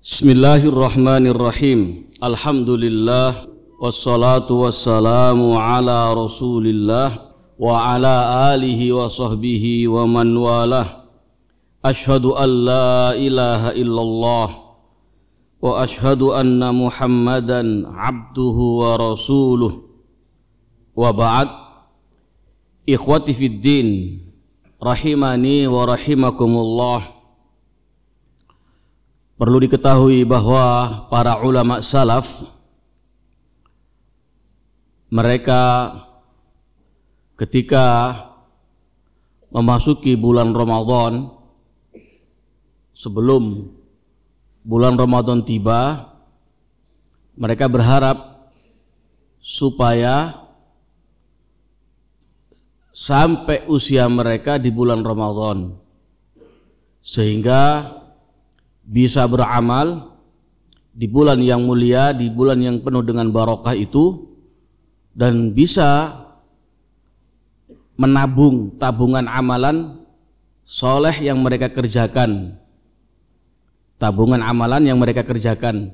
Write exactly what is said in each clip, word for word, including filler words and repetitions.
Bismillahirrahmanirrahim. Alhamdulillah wassalatu wassalamu ala Rasulillah wa ala alihi wa sahbihi wa man walah. Ashhadu an la ilaha illallah wa ashhadu anna Muhammadan abduhu wa rasuluh. Wa ba'd. Ikhwati fid din, rahimani wa rahimakumullah. Perlu diketahui bahwa para ulama salaf mereka ketika memasuki bulan Ramadan, sebelum bulan Ramadan tiba, mereka berharap supaya sampai usia mereka di bulan Ramadan sehingga bisa beramal di bulan yang mulia, di bulan yang penuh dengan barokah itu, dan bisa menabung tabungan amalan soleh yang mereka kerjakan, tabungan amalan yang mereka kerjakan.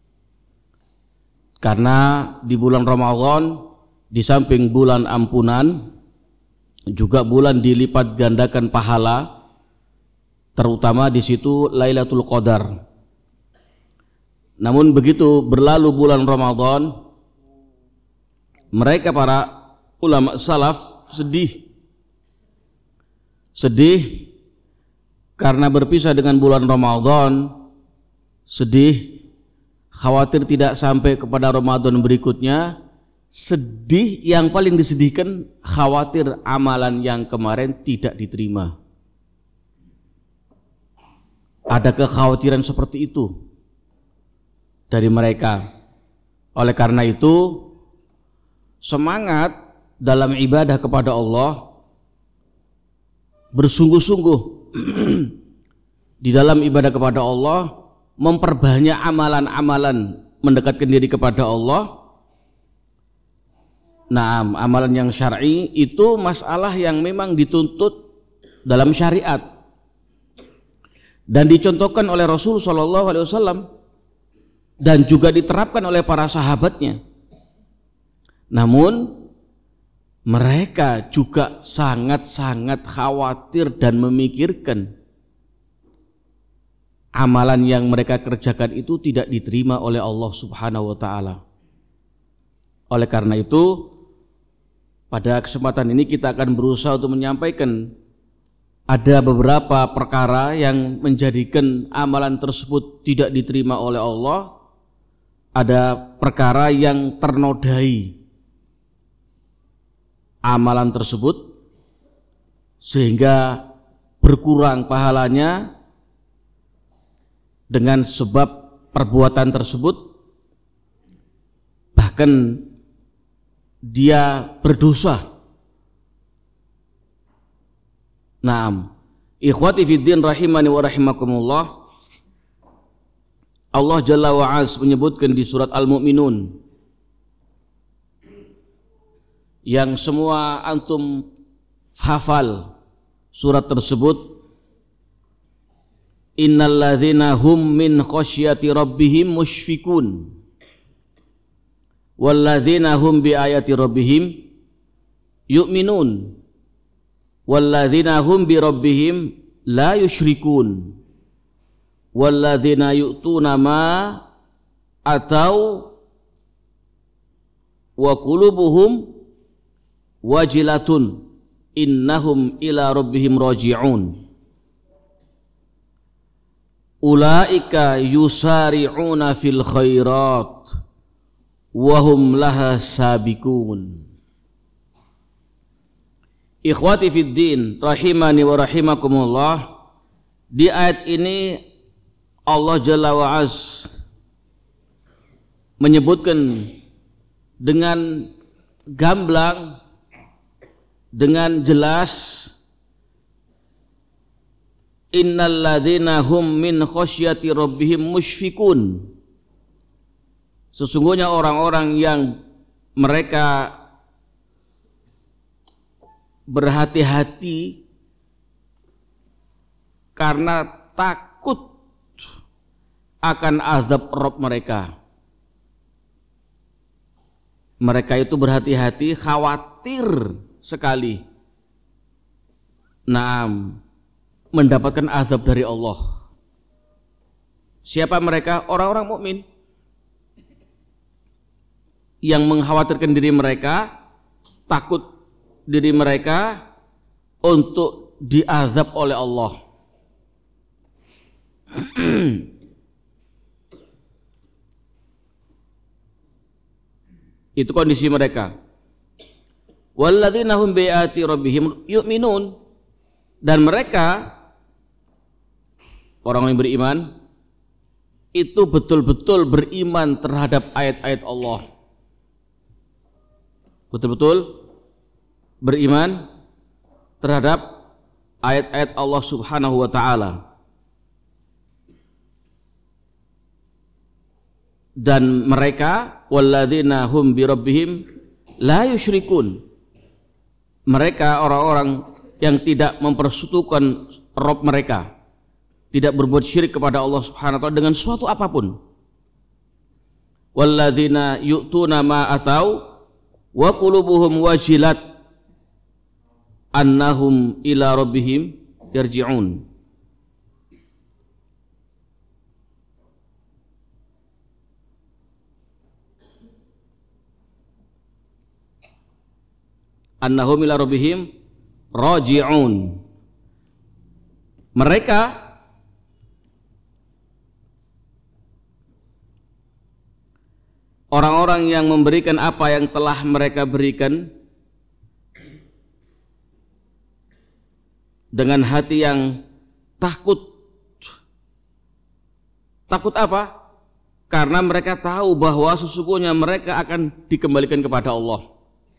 Karena di bulan Ramadan, di samping bulan ampunan, juga bulan dilipat gandakan pahala, terutama di situ Lailatul Qadar. Namun begitu berlalu bulan Ramadan, mereka para ulama salaf sedih. Sedih karena berpisah dengan bulan Ramadan, sedih khawatir tidak sampai kepada Ramadan berikutnya, sedih yang paling disedihkan khawatir amalan yang kemarin tidak diterima. Ada kekhawatiran seperti itu dari mereka. Oleh karena itu, semangat dalam ibadah kepada Allah, bersungguh-sungguh di dalam ibadah kepada Allah, memperbanyak amalan-amalan mendekatkan diri kepada Allah. Nah, amalan yang syar'i itu masalah yang memang dituntut dalam syariat dan dicontohkan oleh Rasul Shallallahu Alaihi Wasallam dan juga diterapkan oleh para sahabatnya. Namun mereka juga sangat-sangat khawatir dan memikirkan amalan yang mereka kerjakan itu tidak diterima oleh Allah Subhanahu Wa Taala. Oleh karena itu, pada kesempatan ini kita akan berusaha untuk menyampaikan ada beberapa perkara yang menjadikan amalan tersebut tidak diterima oleh Allah. Ada perkara yang ternodai amalan tersebut sehingga berkurang pahalanya dengan sebab perbuatan tersebut, bahkan dia berdosa. Naam, ikhwati fiddin rahimani wa rahimakumullah. Allah Jalla wa Az menyebutkan di surat Al-Mu'minun yang semua antum hafal surat tersebut. Innal ladzina hum min khasyati rabbihim musyfikun wal ladzina hum bi ayati rabbihim yu'minun walladzina hum bi rabbihim la yusyrikun walladzina yu'tuna ma atau wa qulubuhum wajilatun innahum ila rabbihim raji'un ulaika yusari'una fil khairat wa hum laha sabiqun. Ikhwati fid din rahimani wa rahimakumullah, di ayat ini Allah Jalla wa Az menyebutkan dengan gamblang, dengan jelas, innal ladzina hum min khasyati rabbihim musyfikun. Sesungguhnya orang-orang yang mereka berhati-hati karena takut akan azab Rabb mereka. Mereka itu berhati-hati, khawatir sekali Naam mendapatkan azab dari Allah. Siapa mereka? Orang-orang mukmin yang mengkhawatirkan diri mereka, takut diri mereka untuk diazab oleh Allah. Itu kondisi mereka. Walladzina hum bi ayati rabbihim yu'minun, dan mereka orang yang beriman itu betul-betul beriman terhadap ayat-ayat Allah. Betul-betul beriman terhadap ayat-ayat Allah Subhanahu wa taala. Dan mereka walladzina hum bi rabbihim la yusyrikun. Mereka orang-orang yang tidak mempersekutukan Rabb mereka, tidak berbuat syirik kepada Allah Subhanahu wa taala dengan suatu apapun. Walladzina yu'tuna ma atau wa qulubuhum wajilat annahum ila rabbihim yarji'un. Annahum ila rabbihim raji'un. Mereka orang-orang yang memberikan apa yang telah mereka berikan dengan hati yang takut. Takut apa? Karena mereka tahu bahwa sesungguhnya mereka akan dikembalikan kepada Allah.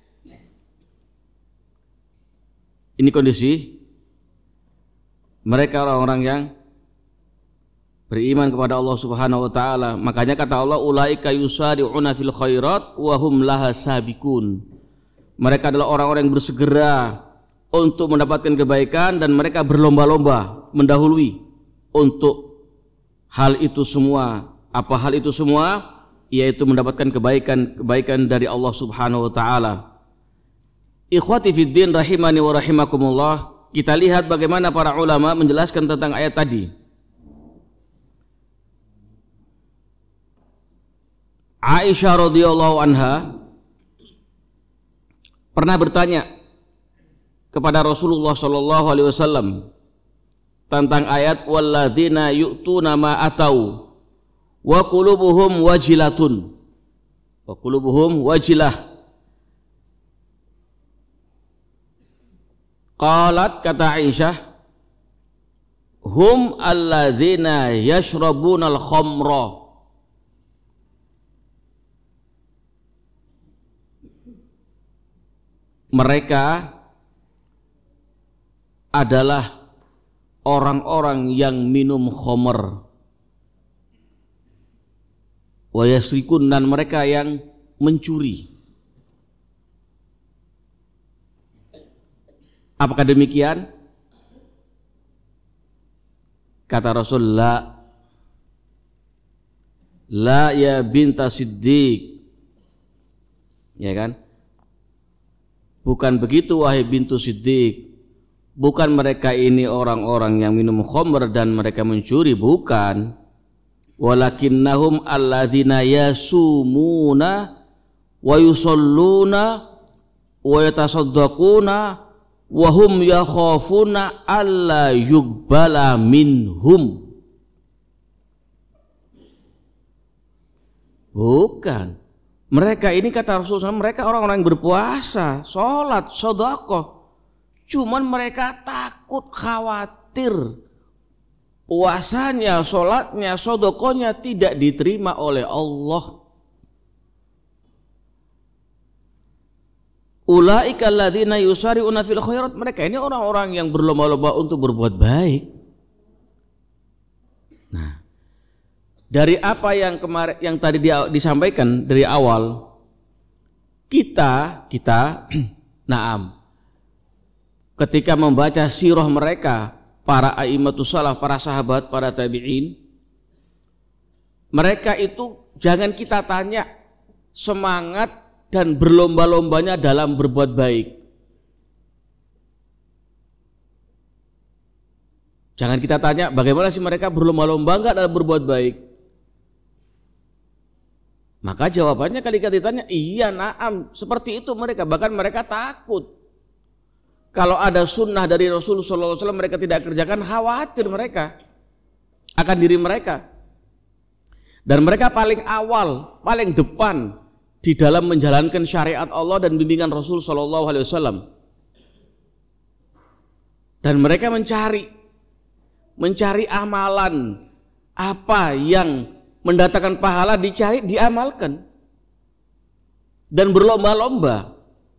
Ini kondisi mereka orang-orang yang beriman kepada Allah Subhanahu wa taala. Makanya kata Allah, ulaika yusari'una fil khairat wa hum laha sabiqun. Mereka adalah orang-orang yang bersegera untuk mendapatkan kebaikan dan mereka berlomba-lomba mendahului untuk hal itu semua. Apa hal itu semua? Yaitu mendapatkan kebaikan-kebaikan dari Allah Subhanahu wa taala. Ikhwati fiddin rahimani wa rahimakumullah, kita lihat bagaimana para ulama menjelaskan tentang ayat tadi. Aisyah radhiyallahu anha pernah bertanya kepada Rasulullah sallallahu alaihi wasallam tentang ayat walladzina yu'tuna ma atau wa qulubuhum wajilatun. Wa qulubuhum wajilah. Qalat, kata Aisyah, hum alladzina yashrabunal khamra. Mereka adalah orang-orang yang minum khamr. Wa yasrikun, dan mereka yang mencuri. Apakah demikian? Kata Rasulullah, la ya binta Siddiq. Ya kan? Bukan begitu wahai bintu Siddiq. Bukan mereka ini orang-orang yang minum khamr dan mereka mencuri, bukan. Walakinnahum alladzina yasumuna wa yusalluna wa yatasaddaquna wahum yakhafuna alla yuqbala minhum. Bukan. Mereka ini, kata Rasulullah, mereka orang-orang yang berpuasa, sholat, sedekah. Cuman mereka takut, khawatir puasanya, sholatnya, sedekahnya tidak diterima oleh Allah. Ulaika alladzina yusari'una fil khairat. Mereka ini orang-orang yang berlomba-lomba untuk berbuat baik. Nah, dari apa yang kemarin yang tadi disampaikan dari awal, kita kita naam ketika membaca sirah mereka, para a'immatus salaf, para sahabat, para tabi'in, mereka itu jangan kita tanya semangat dan berlomba-lombanya dalam berbuat baik. Jangan kita tanya bagaimana sih mereka berlomba-lomba enggak dalam berbuat baik. Maka jawabannya ketika ditanya, iya na'am, seperti itu mereka. Bahkan mereka takut. Kalau ada sunnah dari Rasulullah shallallahu alaihi wasallam mereka tidak kerjakan, khawatir mereka akan diri mereka. Dan mereka paling awal, paling depan di dalam menjalankan syariat Allah dan bimbingan Rasul shallallahu alaihi wasallam. Dan mereka mencari, mencari amalan apa yang mendatangkan pahala, dicari, diamalkan, dan berlomba-lomba.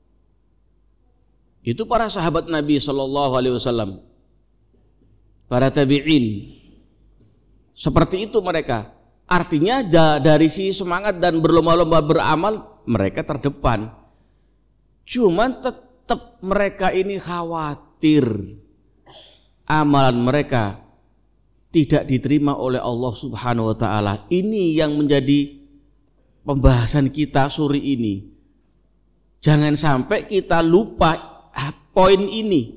Itu para sahabat Nabi shallallahu alaihi wasallam, para tabi'in. Seperti itu mereka. Artinya dari sisi semangat dan berlomba-lomba beramal mereka terdepan. Cuman tetap mereka ini khawatir amalan mereka tidak diterima oleh Allah Subhanahu wa taala. Ini yang menjadi pembahasan kita sore ini. Jangan sampai kita lupa poin ini.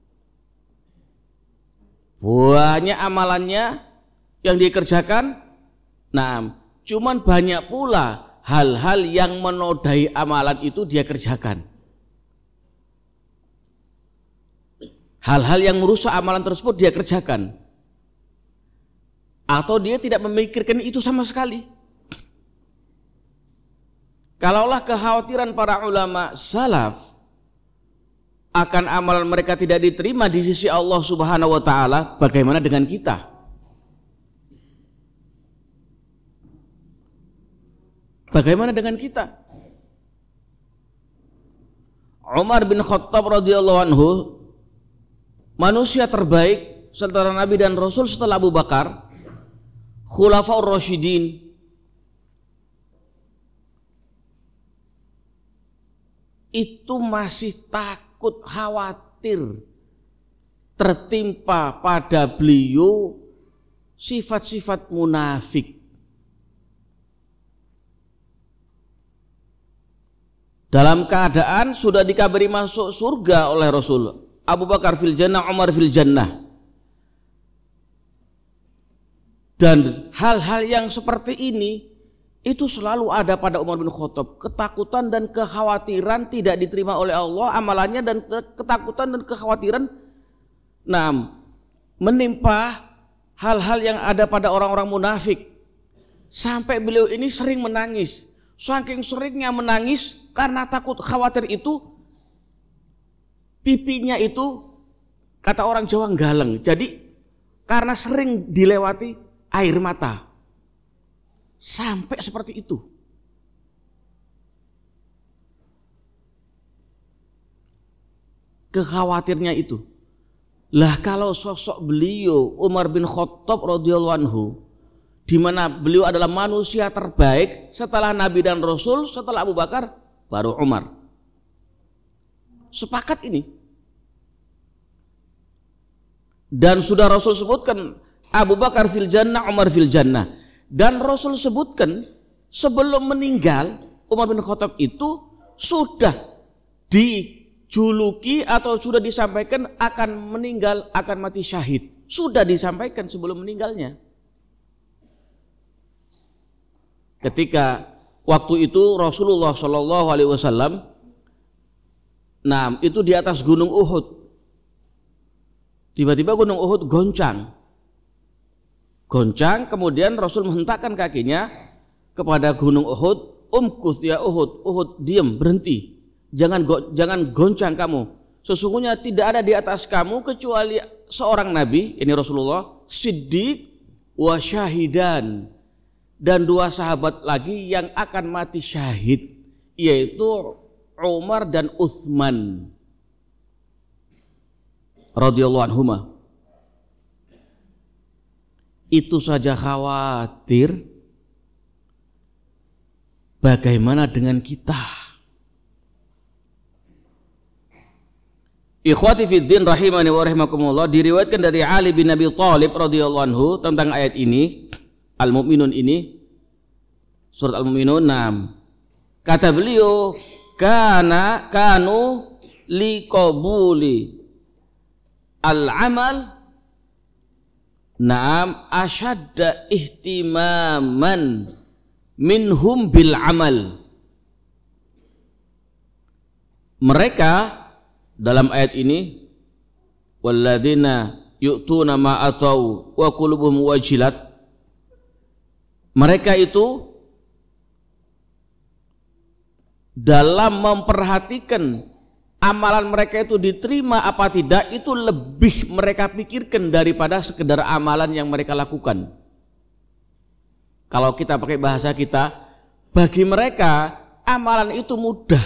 Banyak amalannya yang dikerjakan, nah, cuman banyak pula hal-hal yang menodai amalan itu dia kerjakan. Hal-hal yang merusak amalan tersebut dia kerjakan. Atau dia tidak memikirkan itu sama sekali. Kalaulah kekhawatiran para ulama salaf akan amalan mereka tidak diterima di sisi Allah Subhanahu wa taala, bagaimana dengan kita? Bagaimana dengan kita? Umar bin Khattab radhiyallahu anhu, manusia terbaik setelah Nabi dan Rasul setelah Abu Bakar, Khulafaur Rasyidin, itu masih takut, khawatir tertimpa pada beliau sifat-sifat munafik. Dalam keadaan sudah dikabari masuk surga oleh Rasul, Abu Bakar fil jannah, Umar fil jannah. Dan hal-hal yang seperti ini itu selalu ada pada Umar bin Khattab. Ketakutan dan kekhawatiran tidak diterima oleh Allah amalannya, dan ketakutan dan kekhawatiran nah, menimpa hal-hal yang ada pada orang-orang munafik. Sampai beliau ini sering menangis. Saking seringnya menangis karena takut khawatir itu, pipinya itu kata orang Jawa galeng. Jadi karena sering dilewati air mata. Sampai seperti itu. Kekhawatirnya itu. Lah kalau sosok beliau Umar bin Khattab radhiyallahu anhu, di mana beliau adalah manusia terbaik setelah Nabi dan Rasul, setelah Abu Bakar baru Umar. Sepakat ini. Dan sudah Rasul sebutkan Abu Bakar fil jannah, Umar fil jannah. Dan Rasul sebutkan sebelum meninggal Umar bin Khattab itu sudah dijuluki atau sudah disampaikan akan meninggal, akan mati syahid. Sudah disampaikan sebelum meninggalnya. Ketika waktu itu Rasulullah shallallahu alaihi wasallam, nah itu di atas gunung Uhud. Tiba-tiba gunung Uhud goncang. Goncang, kemudian Rasul menghentakkan kakinya kepada gunung Uhud, umkus ya Uhud, Uhud diam, berhenti, jangan go, jangan goncang kamu. Sesungguhnya tidak ada di atas kamu kecuali seorang Nabi, ini Rasulullah, Siddiq wa syahidan, dan dua sahabat lagi yang akan mati syahid, yaitu Umar dan Utsman radhiyallahu anhuma. Itu saja khawatir, bagaimana dengan kita? Ikhwati fiddin rahimani wa rahimakumullah, diriwayatkan dari Ali bin Abi Thalib radhiyallahu anhu tentang ayat ini, Al-Mu'minun ini, surat Al-Mu'minun enam. Kata beliau, kana kanu liqabuli al-amal na'am asyadda ihtimaman minhum bil amal. Mereka dalam ayat ini, walladzina yu'tuna ma atau wa qulubuhum wajilat, mereka itu dalam memperhatikan amalan mereka itu diterima apa tidak, itu lebih mereka pikirkan daripada sekedar amalan yang mereka lakukan. Kalau kita pakai bahasa kita, bagi mereka amalan itu mudah.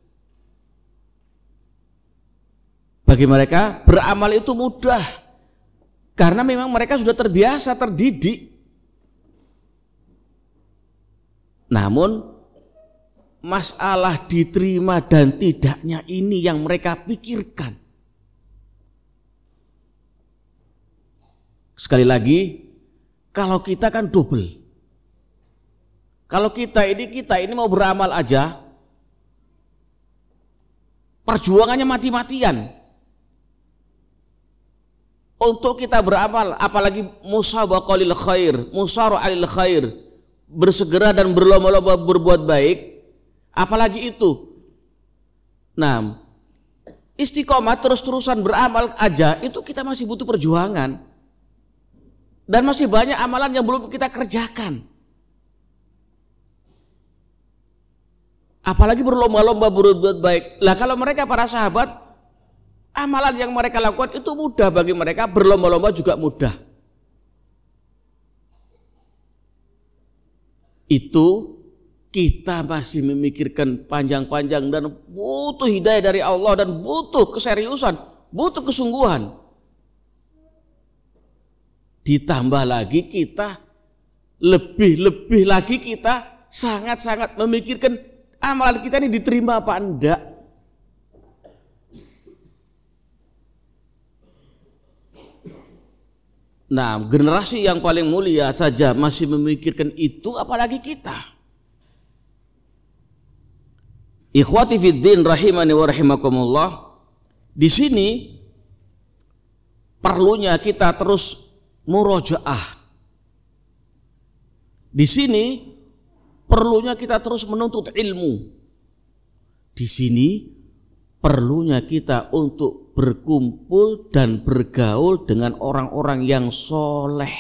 Bagi mereka beramal itu mudah, karena memang mereka sudah terbiasa, terdidik. Namun masalah diterima dan tidaknya ini yang mereka pikirkan. Sekali lagi, kalau kita kan double. Kalau kita ini kita ini mau beramal aja, perjuangannya mati-matian untuk kita beramal, apalagi musabaqah lil khair, musara'ah lil khair, bersegera dan berlomba-lomba berbuat baik. Apalagi itu. Nah, istiqomah terus-terusan beramal aja itu kita masih butuh perjuangan. Dan masih banyak amalan yang belum kita kerjakan. Apalagi berlomba-lomba berbuat baik. Lah kalau mereka para sahabat, amalan yang mereka lakukan itu mudah bagi mereka, berlomba-lomba juga mudah. Itu kita masih memikirkan panjang-panjang dan butuh hidayah dari Allah dan butuh keseriusan, butuh kesungguhan. Ditambah lagi kita lebih-lebih lagi kita sangat-sangat memikirkan amalan kita ini diterima apa enggak. Nah, generasi yang paling mulia saja masih memikirkan itu, apalagi kita. Ikhwati fiddin rahimani wa rahimakumullah. Di sini perlunya kita terus murojaah. Di sini perlunya kita terus menuntut ilmu. Di sini perlunya kita untuk berkumpul dan bergaul dengan orang-orang yang soleh.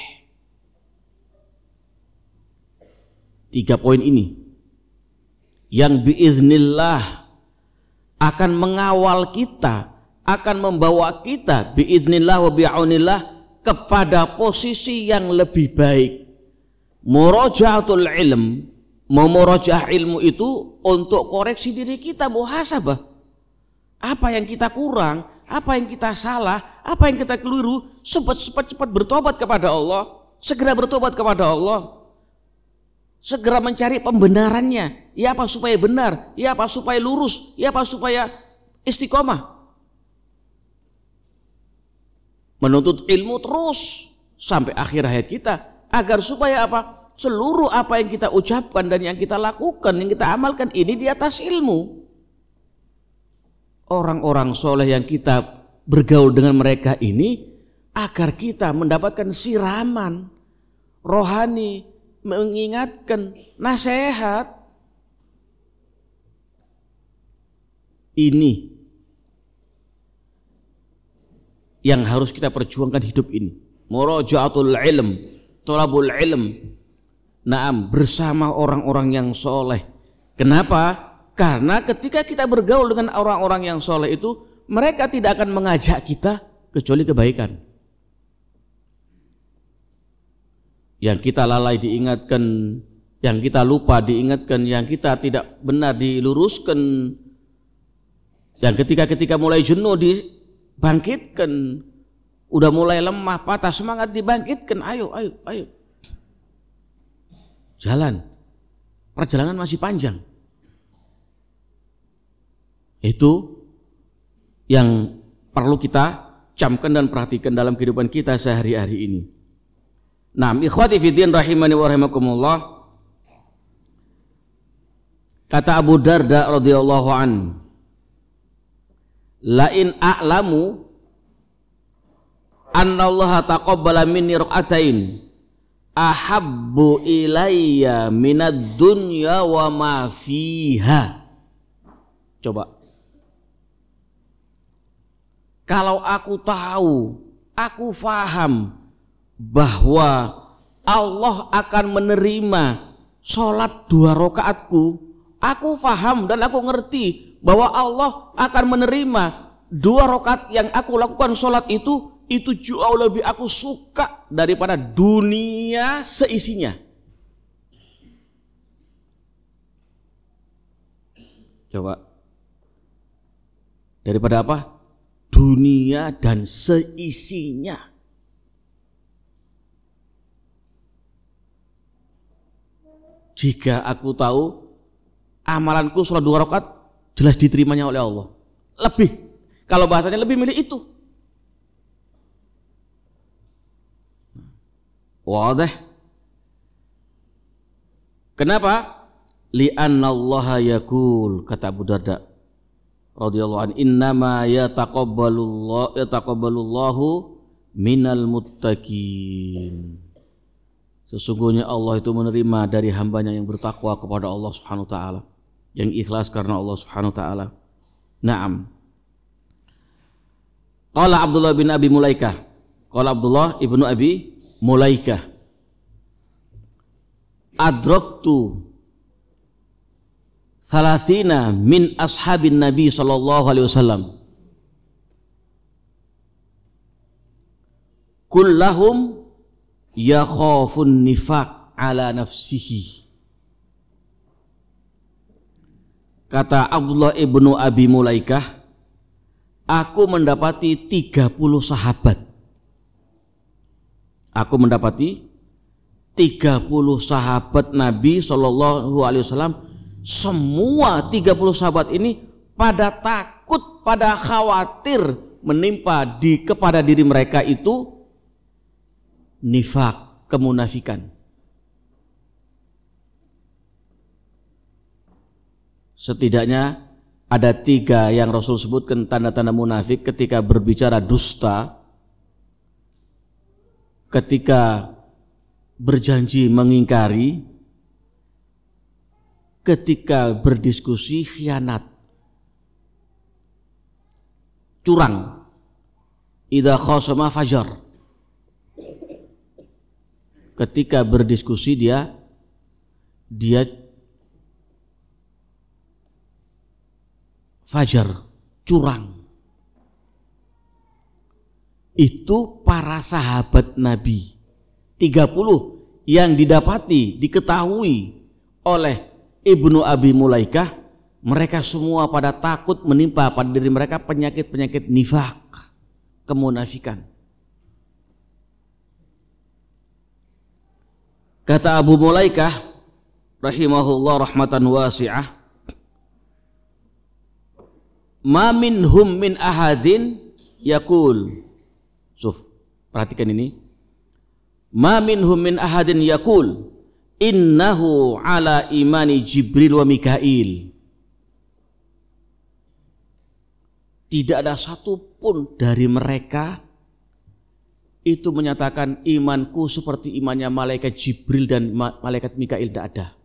Tiga poin ini yang biiznillah akan mengawal kita, akan membawa kita biiznillah wa bi'aunillah kepada posisi yang lebih baik. Murajaatul ilm, memurajaah ilmu itu untuk koreksi diri kita, muhasabah. Apa yang kita kurang, apa yang kita salah, apa yang kita keliru, cepat-cepat bertobat kepada Allah, segera bertobat kepada Allah. Segera mencari pembenarannya. Ya apa supaya benar, ya apa supaya lurus, ya apa supaya istiqomah. Menuntut ilmu terus sampai akhir hayat kita, agar supaya apa? Seluruh apa yang kita ucapkan dan yang kita lakukan, yang kita amalkan ini di atas ilmu. Orang-orang soleh yang kita bergaul dengan mereka ini, agar kita mendapatkan siraman rohani, mengingatkan, nasihat. Ini yang harus kita perjuangkan hidup ini. Murajaatul ilm, thalabul ilm. Naam, bersama orang-orang yang soleh. Kenapa? Karena ketika kita bergaul dengan orang-orang yang soleh itu, mereka tidak akan mengajak kita kecuali kebaikan. Yang kita lalai diingatkan, yang kita lupa diingatkan, yang kita tidak benar diluruskan, yang ketika-ketika mulai jenuh dibangkitkan, udah mulai lemah, patah semangat dibangkitkan, ayo, ayo, ayo. Jalan, perjalanan masih panjang. Itu yang perlu kita camkan dan perhatikan dalam kehidupan kita sehari-hari ini. Nah, ikhwati fiddin rahimani wa rahimakumullah. Kata Abu Darda radhiyallahu an, la in a'lamu anna Allah taqabbala minni rak'atain ahabbu ilayya minad dunya wa ma fiha. Coba, kalau aku tahu, aku faham bahwa Allah akan menerima sholat dua rakaatku, aku faham dan aku ngerti bahwa Allah akan menerima dua rakaat yang aku lakukan sholat itu, itu jauh lebih aku suka daripada dunia seisinya. Coba, daripada apa? Dunia dan seisinya. Jika aku tahu amalanku sholat dua rakaat jelas diterimanya oleh Allah, lebih, kalau bahasanya lebih milih itu. Wadah. Kenapa? Li'anna Allah yaqul, kata Abu Darda radhiyallahu an, innama yataqabbalullahu yataqabbalullahu minal muttaqin. Sesungguhnya Allah itu menerima dari hambanya yang bertakwa kepada Allah Subhanahu wa taala, yang ikhlas karena Allah Subhanahu wa taala. Naam. Qala Abdullah bin Abi Mulaikah. Qala Abdullah ibnu Abi Mulaikah. Adraktu thalathina min ashabin Nabi sallallahu alaihi wasallam. Kullahum yakhafun nifaq ala nafsihi. Kata Abdullah ibnu Abi Mulaikah, aku mendapati tiga puluh sahabat. Aku mendapati tiga puluh sahabat Nabi sallallahu alaihi wasallam. Semua tiga puluh sahabat ini pada takut, pada khawatir menimpa di kepada diri mereka itu nifak, kemunafikan. Setidaknya ada tiga yang Rasul sebutkan tanda-tanda munafik: ketika berbicara dusta, ketika berjanji mengingkari, ketika berdiskusi khianat, curang, idza khasama fajar. Ketika berdiskusi dia dia fajar, curang. Itu para sahabat Nabi tiga puluh yang didapati, diketahui oleh Ibnu Abi Mulaikah. Mereka semua pada takut menimpa pada diri mereka penyakit-penyakit nifak, kemunafikan. Kata Abu Mulaikah rahimahullah rahmatan wasi'ah, ma minhum min ahadin yaqul. Suf, perhatikan ini. Ma minhum min ahadin yaqul innahu ala imani Jibril wa Mikail. Tidak ada satupun dari mereka itu menyatakan imanku seperti imannya malaikat Jibril dan malaikat Mikail. Tidak ada.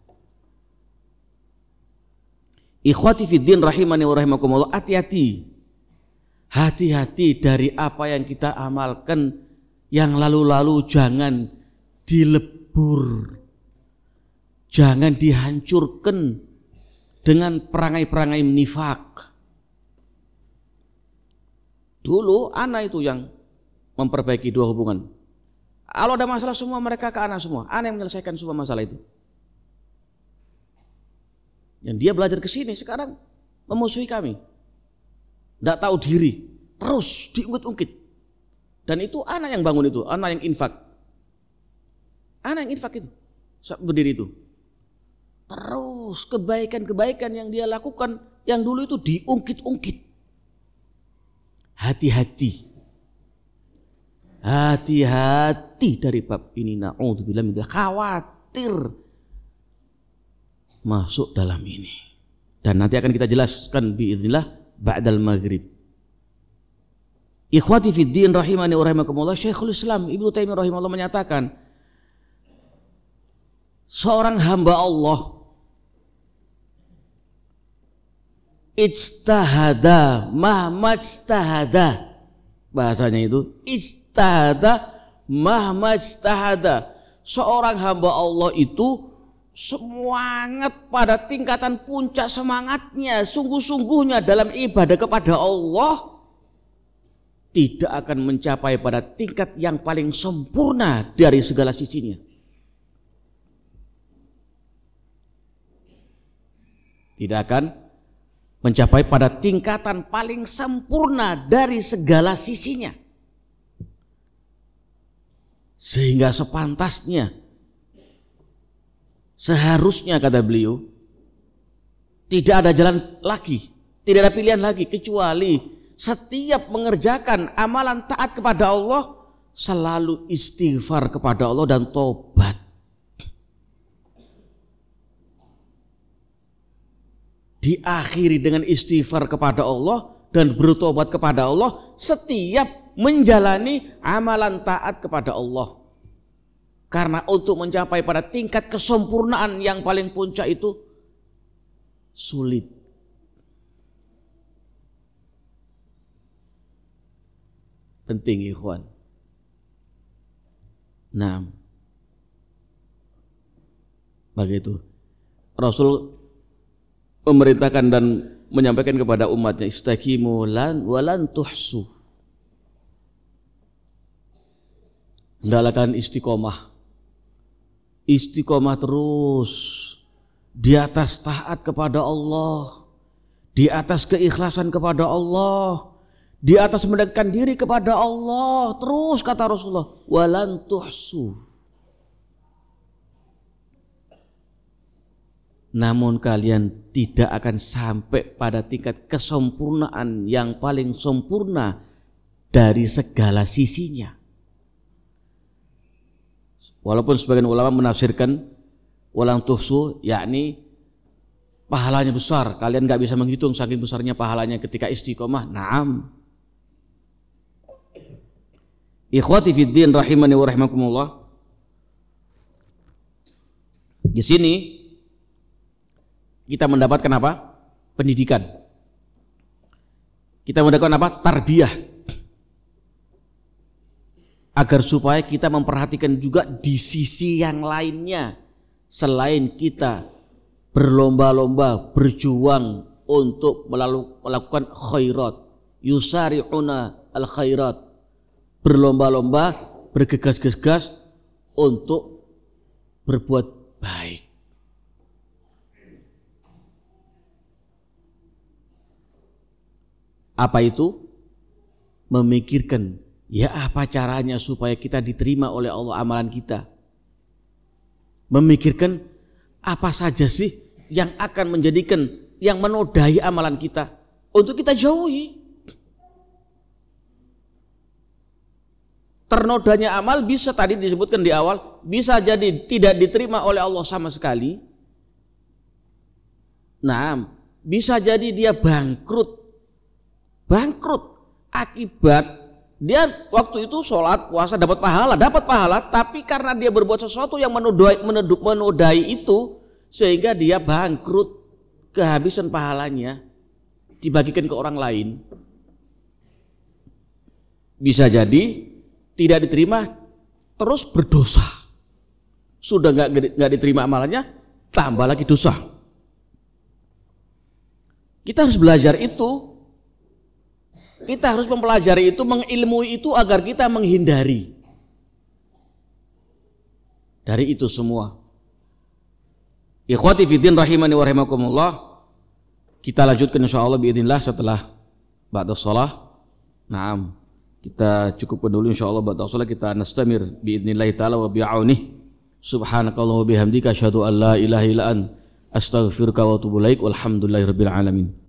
Ikhwati fiddin rahimani wa rahimakumullah, hati-hati. Hati-hati dari apa yang kita amalkan yang lalu-lalu, jangan dilebur. Jangan dihancurkan dengan perangai-perangai nifak. Dulu anak itu yang memperbaiki dua hubungan. Kalau ada masalah semua mereka ke anak semua. Anak yang menyelesaikan semua masalah itu. Dan dia belajar ke sini sekarang memusuhi kami. Tidak tahu diri, terus diungkit-ungkit. Dan itu anak yang bangun itu, anak yang infak. Anak yang infak itu, berdiri itu. Terus kebaikan-kebaikan yang dia lakukan yang dulu itu diungkit-ungkit. Hati-hati. Hati-hati dari bab ini. Na'udzubillah min dzalik. Khawatir masuk dalam ini. Dan nanti akan kita jelaskan biidznillah ba'dal maghrib. Ikhwati fid din rahimani wa rahimakumullah, Syekhul Islam Ibnu Taimiyah rahimahullah menyatakan, seorang hamba Allah ijtahada mahma ijtahada, bahasanya itu ijtahada mahma ijtahada. Seorang hamba Allah itu semangat pada tingkatan puncak semangatnya, sungguh-sungguhnya dalam ibadah kepada Allah, tidak akan mencapai pada tingkat yang paling sempurna dari segala sisinya. Tidak akan mencapai pada tingkatan paling sempurna dari segala sisinya. Sehingga sepantasnya, seharusnya kata beliau, tidak ada jalan lagi, tidak ada pilihan lagi kecuali setiap mengerjakan amalan taat kepada Allah selalu istighfar kepada Allah dan tobat. Diakhiri dengan istighfar kepada Allah dan bertobat kepada Allah setiap menjalani amalan taat kepada Allah. Karena untuk mencapai pada tingkat kesempurnaan yang paling puncak itu sulit. Penting ikhwan. Nah, begitu. Rasul memerintahkan dan menyampaikan kepada umatnya, istaqimu lan walan tuhsu. Hendaklah kalian istiqomah. Istiqomah terus di atas taat kepada Allah, di atas keikhlasan kepada Allah, di atas mendekatkan diri kepada Allah. Terus kata Rasulullah, walan tuhsu. Namun kalian tidak akan sampai pada tingkat kesempurnaan yang paling sempurna dari segala sisinya. Walaupun sebagian ulama menafsirkan walang tuhsu, yakni pahalanya besar, kalian gak bisa menghitung saking besarnya pahalanya ketika istiqomah. Naam. Ikhwati fid din rahimani wa rahimakumullah. Di sini kita mendapatkan apa? Pendidikan. Kita mendapatkan apa? Tarbiyah. Agar supaya kita memperhatikan juga di sisi yang lainnya, selain kita berlomba-lomba berjuang untuk melakukan khairat, yusari'una al khairat, berlomba-lomba bergegas-gegas untuk berbuat baik. Apa itu? Memikirkan, ya apa caranya supaya kita diterima oleh Allah amalan kita. Memikirkan apa saja sih yang akan menjadikan, yang menodai amalan kita untuk kita jauhi. Ternodanya amal bisa tadi disebutkan di awal, bisa jadi tidak diterima oleh Allah sama sekali. Nah, bisa jadi dia bangkrut. Bangkrut akibat dia waktu itu sholat puasa dapat pahala, dapat pahala, tapi karena dia berbuat sesuatu yang menodai, menodai itu, sehingga dia bangkrut, kehabisan pahalanya, dibagikan ke orang lain. Bisa jadi tidak diterima, terus berdosa. Sudah nggak nggak diterima amalannya, tambah lagi dosa. Kita harus belajar itu. Kita harus mempelajari itu, mengilmui itu agar kita menghindari dari itu semua. Ikhwati fiddin rahimani wa rahimakumullah. Kita lanjutkan insyaallah biidznillah setelah ba'da shalah. Naam. Kita cukupkan dulu insyaallah ba'da shalah, kita nastamir biidznillah taala wa bi'aunih. Subhanakallahumma wa bihamdika asyhadu an la ilaha illa anta astaghfiruka wa atubu ilaik. Walhamdulillahirabbil alamin.